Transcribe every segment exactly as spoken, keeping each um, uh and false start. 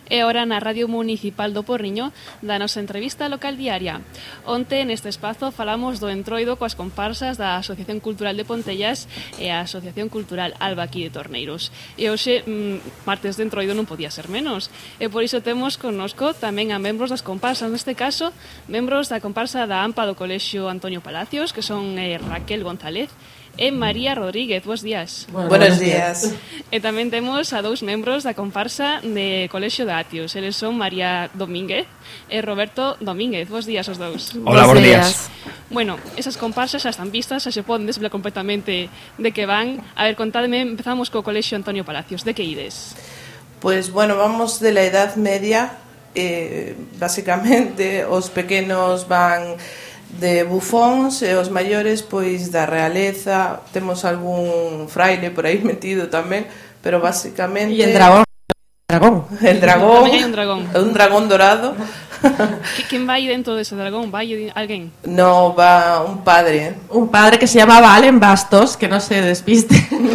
E ora na Radio Municipal do Porriño da nosa entrevista local diaria. Onte neste espazo falamos do entroido coas comparsas da Asociación Cultural de Pontellas e a Asociación Cultural Alba aquí de Torneiros. E hoxe, mm, martes de entroido non podía ser menos. E por iso temos connosco tamén a membros das comparsas, neste caso, membros da comparsa da AMPA do Colexio Antonio Palacios, que son eh, Raquel González e María Rodríguez. Bos días. Bueno, buenos días. E tamén temos a dous membros da comparsa de Colexio de Atios. Eles son María Domínguez e Roberto Domínguez. Bos días os dous. Hola, bos días. Bueno, esas comparsas xa están vistas, xa se poden desvelar completamente de que van. A ver, contádeme, empezamos co Colexio Antonio Palacios. De que ides? Pues bueno, vamos de la Edad Media. Eh, básicamente, os pequenos van de bufóns e os maiores pois da realeza. Temos algún fraile por aí metido tamén, pero basicamente... E el dragón. dragón. El dragón. Tamén hai un dragón. Un dragón dorado. Quen vai dentro dese dragón? Vai alguén? No, va un padre. Un padre que se llamaba Allen Bastos, que no se despiste.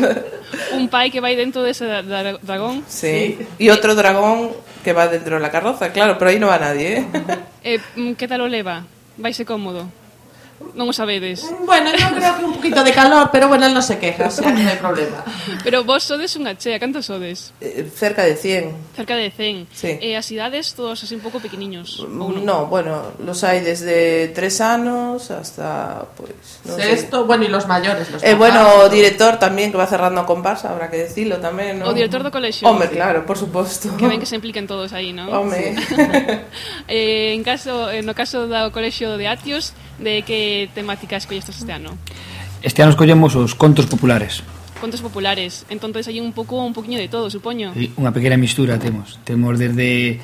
Un pai que vai dentro dese dragón? Sí. E outro dragón que va dentro da carroza, claro, pero aí non va nadie, eh? eh que tal o leva? Vaise cómodo? Non o sabedes? Bueno, yo creo que un poquito de calor, pero bueno, él no se queja, o sea, no hai problema. Pero vos sodes unha chea, cantos sodes? Eh, cerca de cien. Cerca de cen. Sí. E as idades todos así un pouco pequeniños? Ou non? No, bueno, los hay desde tres anos hasta, pues, no Sexto, sé. bueno, y los mayores, los Eh, bueno, o papás, director tamén, que va cerrando a comparsa, habrá que decirlo tamén, ¿no? O director do colexio? Home, claro, por suposto. Que ven que se impliquen todos aí, non? Home. Sí. eh, en caso, no caso do colexio de Atios, de que temática escollestes este ano? Este ano escollemos os contos populares. Contos populares. Entonces hai un pouco un poquinho de todo, supoño. Sí, unha pequena mistura temos. Temos desde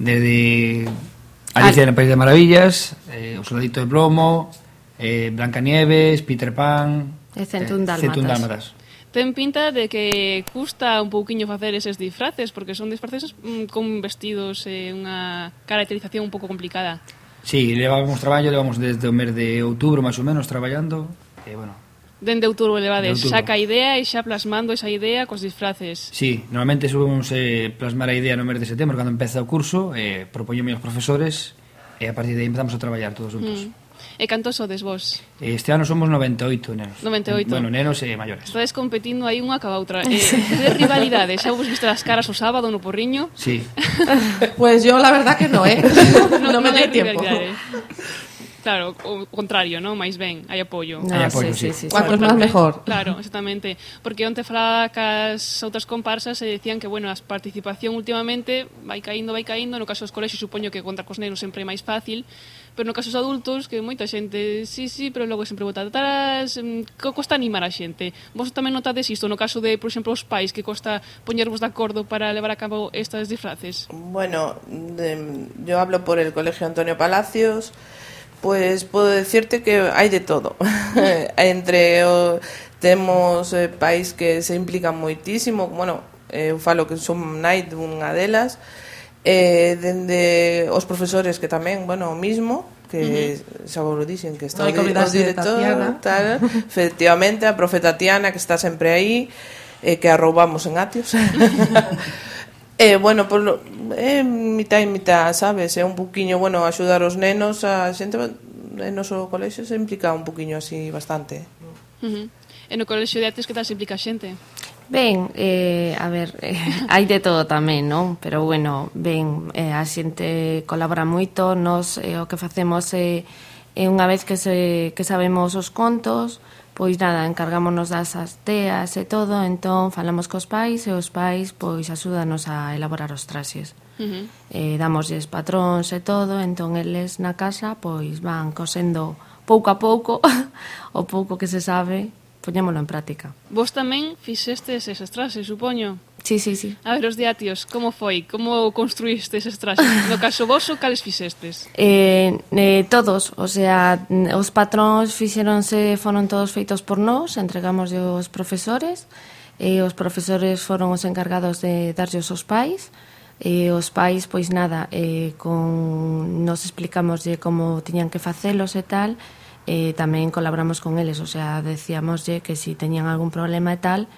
desde Alicia en el País de Maravillas, eh, O Soldadito de Plomo, eh, Blancanieves, Peter Pan, e Centún Dálmatas. Centún Dálmatas. Ten pinta de que custa un pouquiño facer eses disfraces, porque son disfraces mm, con vestidos e eh, unha caracterización un pouco complicada. Sí, levamos traballo, levamos desde o mes de outubro máis ou menos traballando, e bueno. Dende outubro levades, de outubro. saca a idea e xa plasmando esa idea cos disfraces. Sí, normalmente subimos eh, plasmar a idea no mes de setembro cando empeza o curso, e eh, propoñome aos profesores e a partir de aí empezamos a traballar todos juntos. Mm. E cantos sodes vos? Este ano somos noventa e oito nenos. noventa e oito. Bueno, nenos e maiores. Estades competindo aí unha ca outra. Eh, de rivalidade, xa vos viste as caras o sábado no Porriño? Sí. Pues yo la verdad que no, ¿eh? No, no me hai doy tiempo. rivalidade. Claro, o contrario, ¿no? Mais ben, hai apoio. No, Hai apoio, sí, sí. sí, sí, Cuantos sí. más mejor. Claro, exactamente. Porque onte falaba cas outras comparsas e decían que, bueno, a participación últimamente vai caíndo, vai caíndo. No caso dos colexios, supoño que contra cos nenos sempre é máis fácil. Pero no caso dos adultos, que moita xente, sí, sí, pero logo sempre bota atrás, que costa animar a xente. Vos tamén notades isto no caso de, por exemplo, os pais, que costa poñervos de acordo para levar a cabo estas disfraces? Bueno, de, yo hablo por el Colegio Antonio Palacios. Pues puedo decirte que hai de todo. Entre o, temos eh, pais que se implican moitísimo, bueno, eh, eu falo que son nai dunha delas, eh, dende os profesores que tamén, bueno, o mismo, que uh-huh. xa vos lo dixen, que está no, o, di, o director, tal, efectivamente, a profe Tatiana, que está sempre aí, eh, que arroubamos en Atios. Eh, bueno, por lo, eh, mitad e mitad, sabes? É un poquinho, bueno, axudar os nenos, a xente en noso colexio se implica un poquinho así bastante. Uh-huh. E no colexio de Atios que tal se implica a xente? Ben, eh, a ver, eh, hai de todo tamén, non? Pero bueno, ben, eh, a xente colabora moito, nos eh, o que facemos é eh, unha vez que se que sabemos os contos, pois nada, encargámonos das as teas e todo, entón falamos cos pais e os pais pois axúdanos a elaborar os traxes. Uh-huh. Eh, damosles patróns e todo, entón eles na casa pois van cosendo pouco a pouco o pouco que se sabe, poñémolo en práctica. Vos tamén fixestes eses traxes, supoño? Sí, sí, sí. A ver, os de Atios, como foi? Como construíste eses traxes? No caso voso, cales fixestes? Eh, eh, todos, o sea, os patróns fixeronse, foron todos feitos por nós, entregamos aos profesores, e os profesores foron os encargados de darlle aos pais, e os pais, pois nada, eh, con, nos explicamoslle como tiñan que facelos e tal, e tamén colaboramos con eles, o sea, decíamoslle que si teñan algún problema e tal,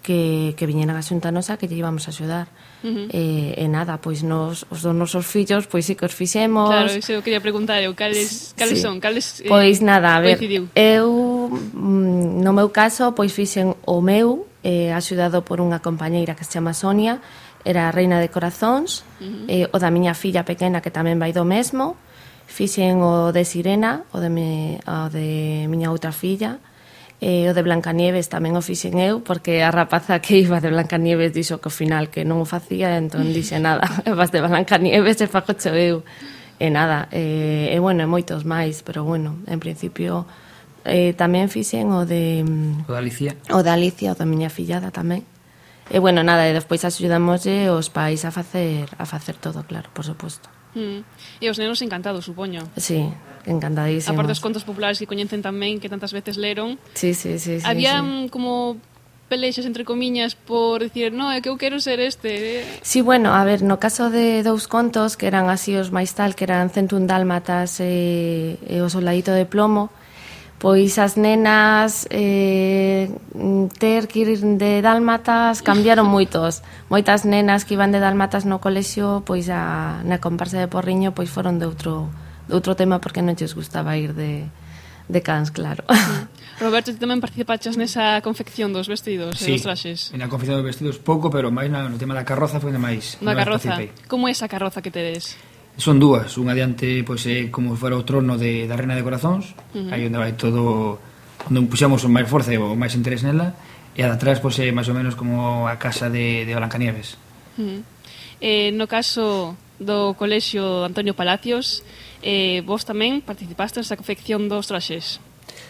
que, que viñeran a Xunta Nosa que lle íbamos a axudar. Uh-huh. E, e nada, pois nos, os dos nosos fillos, pois sí que os fixemos. Claro, iso eu quería preguntar eu, cales, cales sí. son? Cales, eh, pois nada, a ver, coincidiu? Eu, no meu caso, pois fixen o meu, eh, axudado por unha compañeira que se chama Sonia, era a reina de corazóns, uh-huh. eh, o da miña filla pequena que tamén vai do mesmo, fixen o de Sirena, o de, me, o de miña outra filla, e o de Blancanieves tamén o fixen eu, porque a rapaza que iba de Blancanieves dixo que ao final que non o facía, entón dixe nada, vas de Blancanieves e fagocho eu. E nada, e, e bueno, e moitos máis, pero bueno, en principio eh, tamén fixen o de... O de Alicia. O de Alicia, o da miña fillada tamén. E bueno, nada, e despois axudamoslle os pais a facer a facer todo, claro, por suposto. Mm. E os nenos encantados, supoño. Sí, encantadísimos. Aparte dos contos populares que coñecen tamén, que tantas veces leron. Sí, sí, sí, sí. Había sí. como pelexas entre comiñas por dicir, no, é que eu quero ser este. Sí, bueno, a ver, no caso de dous contos que eran así os máis tal, que eran Cento un dálmatas e, e o soldadito de plomo, pois as nenas eh, ter que ir de dálmatas cambiaron moitos. Moitas nenas que iban de dálmatas no colexio, pois a, na comparsa de Porriño, pois foron de outro, de outro tema porque non lles gustaba ir de, de cans, claro. Roberto, ti tamén participaches nesa confección dos vestidos sí, e dos traxes? Sí, na confección dos vestidos pouco, pero máis no tema da carroza foi onde máis. Na carroza? Como é esa carroza que tedes? Son dúas, unha diante pois, é como fora o trono de, da Reina de Corazóns, uh-huh. aí onde vai todo, onde puxamos o máis forza e o máis interés nela, e a de atrás pois, é máis ou menos como a casa de, de Blancanieves. Uh-huh. Eh, no caso do colexio Antonio Palacios, eh, vos tamén participastes nesa confección dos traxes?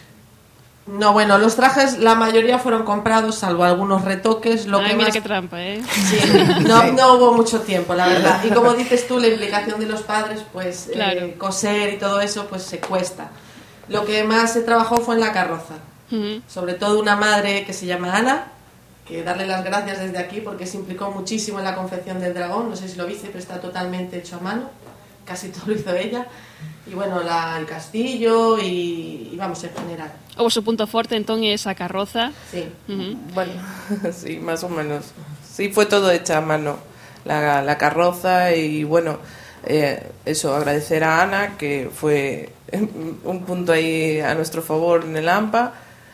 No, bueno, los trajes la mayoría fueron comprados, salvo algunos retoques. Lo Ay, que mira más... qué trampa, ¿eh? Sí, no, no hubo mucho tiempo, la verdad. Y como dices tú, la implicación de los padres, pues claro. eh, coser y todo eso, pues se cuesta. Lo que más se trabajó fue en la carroza. Uh-huh. Sobre todo una madre que se llama Ana, que darle las gracias desde aquí porque se implicó muchísimo en la confección del dragón. No sé si lo viste, pero está totalmente hecho a mano. Casi todo lo hizo ella. Y bueno, la, el castillo y, y vamos, en general. O su punto fuerte entón é esa carroza. Sí. Uh-huh. Bueno, sí, más o menos. Sí, fue todo hecha a mano, la, la carroza y bueno, eh, eso, agradecer a Ana, que fue un punto ahí a nuestro favor en el A M P A.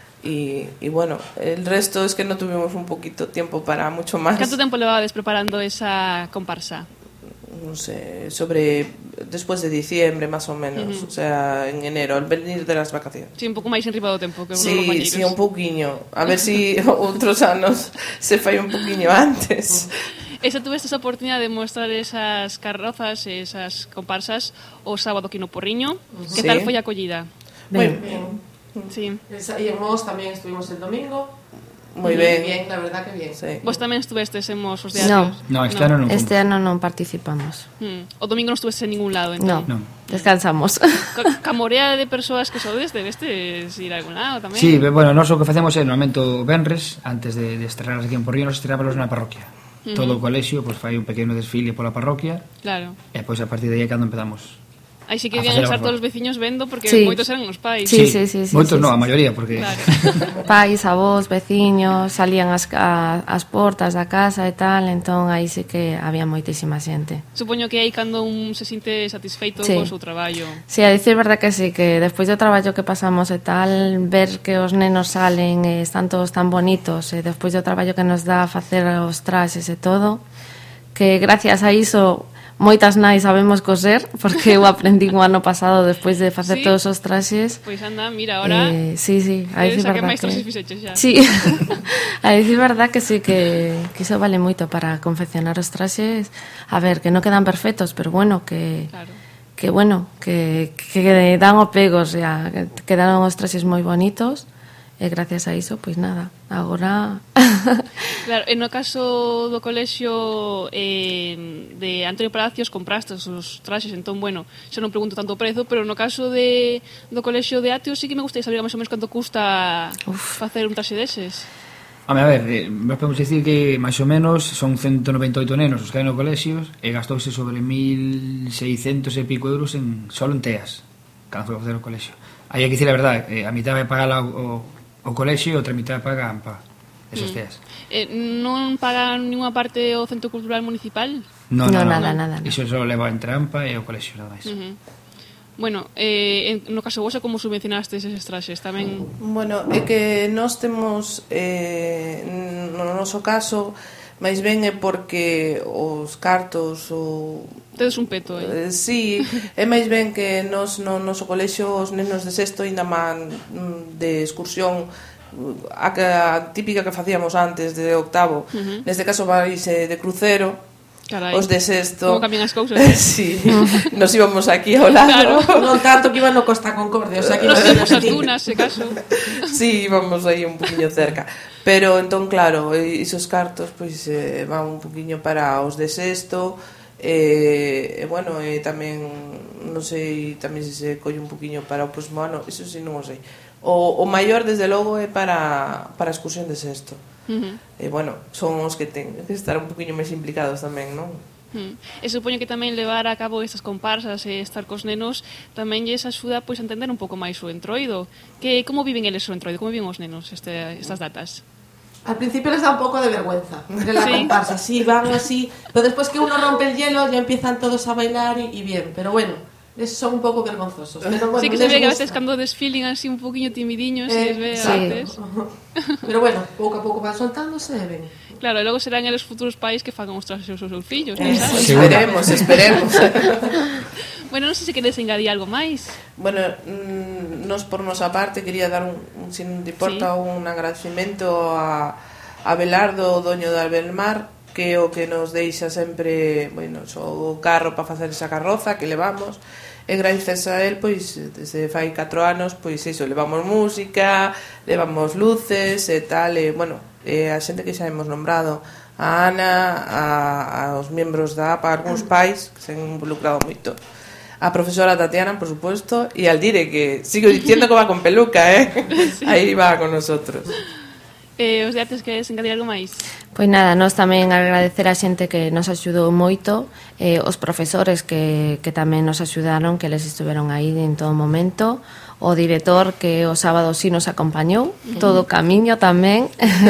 Y, y bueno, el resto es que no tuvimos un poquito tiempo para mucho más. ¿Cuánto tiempo levabades preparando esa comparsa? No sé, sobre después de diciembre más o menos, uh-huh. o sea, en enero, al venir de las vacaciones. Sí, un pouco máis enriba do tempo que os sí, compañeiros. Sí, un pouquiño. A ver si outros anos se fai un pouquiño antes. Esa tuveste esa oportunidade de mostrar esas carrozas, esas comparsas o sábado aquí no Porriño. Uh-huh. Que sí. Tal foi a acollida? Muy bien. Sí. Y en Mos tamén estuvimos el domingo. Muy bien. bien, la verdad que bien. Sí. Vos tamén estuvestes en Mos os de No, no, este ano non. Este ano non participamos. Hmm. O domingo non estuveste en ningún lado, entón. No, no. Descansamos. Ca camorea de persoas que sodes, debestes ir a algún lado tamén? Sí, bueno, nós o que facemos é normalmente o venres, antes de, de estrenar aquí en Porriño, nos estrenábalos na parroquia. Uh-huh. Todo o colexio, pues, fai un pequeno desfile pola parroquia. Claro. E pois a partir de aí é cando empezamos. Aí sí que debían estar todos os veciños vendo porque sí. moitos eran os pais. Sí, sí, sí, sí, moitos sí, non, sí. a maioría, porque claro. Pais, avós, veciños, salían as, a, as portas da casa e tal, entón aí sí que había moitísima xente. Supoño que aí cando un se sinte satisfeito sí. co seu traballo. Sí, a dicir verdad que sí, que despois do traballo que pasamos e tal, ver que os nenos salen e están todos tan bonitos e despois do traballo que nos dá facer os traxes e todo, que gracias a iso moitas nais sabemos coser, porque eu aprendí o ano pasado despois de facer ¿sí? todos os traxes. Pois anda, mira, ahora eh, sí, sí, a dicir verdad que, que xa. Sí, a dicir verdad que sí que, que iso vale moito para confeccionar os traxes. A ver, que non quedan perfectos, pero bueno, que claro. que bueno, que, que dan o pego, o sea, que quedaron os traxes moi bonitos. E gracias a iso, pois nada, agora... Claro, en no caso do colexio eh, de Antonio Palacios comprastes os traxes, entón, bueno, xa non pregunto tanto o prezo, pero no caso de, do colexio de Ateos sí que me gustaría saber máis ou menos canto custa Uf. facer un traxe deses. Home, a ver, eh, nos podemos dicir que máis ou menos son ciento noventa e oito nenos os que hai no colexio e gastouse sobre mil seiscentos e pico euros en, solo en teas, cando foi a facer o colexio. Aí hai que dicir a verdade, eh, a mitad vai pagar o, o colexio e outra mitad paga a AMPA. esas ceas. Eh, non pagan ninguna parte o Centro Cultural Municipal? No, No, no, no, nada, no. nada, nada. Iso só leva entre AMPA e o colexio, nada máis. Uh -huh. Bueno, eh, en, no caso vosa, como subvencionastes eses traxes? Tamén... Bueno, é que nós temos eh, no noso caso máis ben é porque os cartos ou tedes un peto, eh? eh, sí, é máis ben que nós no noso colexio os nenos de sexto ainda man de excursión a, a típica que facíamos antes de octavo, uh -huh. neste caso vaise de crucero. Carai, os de sexto como cambian as cousas, eh? sí, nos íbamos aquí ao lado, claro. Non tanto que iban no Costa Concordia, o sea que nos iban íbamos as dunas, se caso. sí, íbamos aí un poquinho cerca, pero entón claro, esos cartos pois eh, van un poquinho para os de sexto e eh, bueno, e eh, tamén non sei, tamén se se colle un poquinho para o próximo ano, eso sí non o sei. O, o maior desde logo é para para a excursión de sexto. Uh -huh. E bueno, son os que ten que estar un poquinho máis implicados tamén, non? Hmm. E supoño que tamén levar a cabo estas comparsas e estar cos nenos tamén lles axuda pois a entender un pouco máis o entroido. Que como viven eles o entroido? Como viven os nenos este, estas datas? Al principio les da un poco de vergüenza de la sí. comparsa, sí, van así, pero después que uno rompe el hielo ya empiezan todos a bailar y, y bien, pero bueno, son un pouco vergonzosos. Pero bueno, sí, que se ve que a gusta. veces cando desfilen así un poquinho timidiños eh, se les ve sí. a veces. Pero bueno, pouco a pouco van soltándose e ven. Claro, e logo serán eles futuros pais que fagan os traxes aos seus fillos, eh, sabes? Esperemos, esperemos. Bueno, non sei se queres engadir algo máis. Bueno, mmm, nos por nosa parte quería dar un, un se non te importa, sí. un agradecimento a, a Belardo, o doño de Albelmar, que o que nos deixa sempre, bueno, o carro para facer esa carroza que levamos. E gracias a él, pois, desde fai catro anos, pois iso, levamos música, levamos luces e tal, e, bueno, e a xente que xa hemos nombrado, a Ana, a, aos membros da A P A, algúns pais que se han involucrado moito, a profesora Tatiana, por supuesto, e al Dire, que sigo diciendo que va con peluca, eh? Sí. Aí va con nosotros. Eh, os de artes, queres engadir algo máis? Pois nada, nós tamén agradecer a xente que nos axudou moito, eh, os profesores que, que tamén nos axudaron, que les estuveron aí en todo momento, o director que o sábado sí nos acompañou, todo o camiño tamén,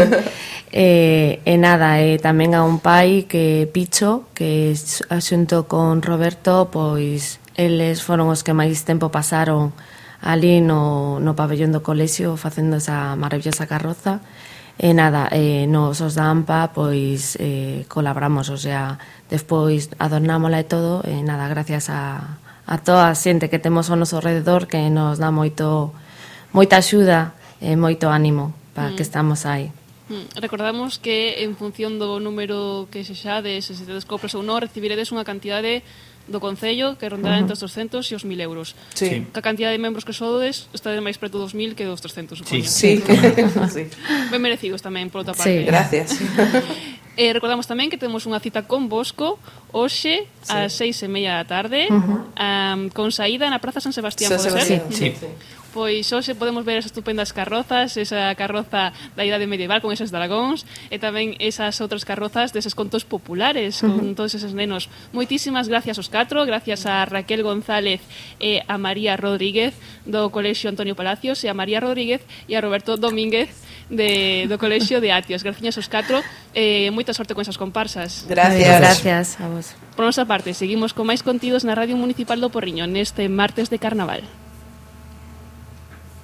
e, e nada, e tamén a un pai que Picho, que xunto con Roberto, pois eles foron os que máis tempo pasaron ali no, no pabellón do colexio facendo esa maravillosa carroza. E nada, eh, nos os da AMPA pois eh, colaboramos, o sea, despois adornámola e todo, e nada, gracias a, a toda a xente que temos ao noso alrededor que nos dá moito moita axuda e moito ánimo para mm. que estamos aí. Mm. Recordamos que en función do número que se xades, se tedes coplas ou non, recibiredes unha cantidade do Concello que rondará uh -huh. entre os trescentos e os mil euros. Sí. Que a cantidad de membros que sodes está máis preto dos mil que dos trescentos, supoño. Sí, sí. sí. Ben merecidos tamén, por outra parte. Sí. Gracias. Eh, recordamos tamén que temos unha cita con Bosco hoxe sí. ás seis e media da tarde, uh -huh. um, con saída na Praza San Sebastián, San pode Sebastián. ser? Sí. sí. Pois hoxe podemos ver esas estupendas carrozas, esa carroza da idade medieval con eses dragóns e tamén esas outras carrozas deses contos populares con uh -huh. todos eses nenos. Moitísimas gracias aos catro, gracias a Raquel González e a María Rodríguez do Colexio Antonio Palacios e a María Rodríguez e a Roberto Domínguez de, do Colexio de Atios. Gracias aos catro e eh, moita sorte con esas comparsas. Gracias. Gracias a vos. Por nosa parte, seguimos con máis contidos na Radio Municipal do Porriño neste martes de Carnaval.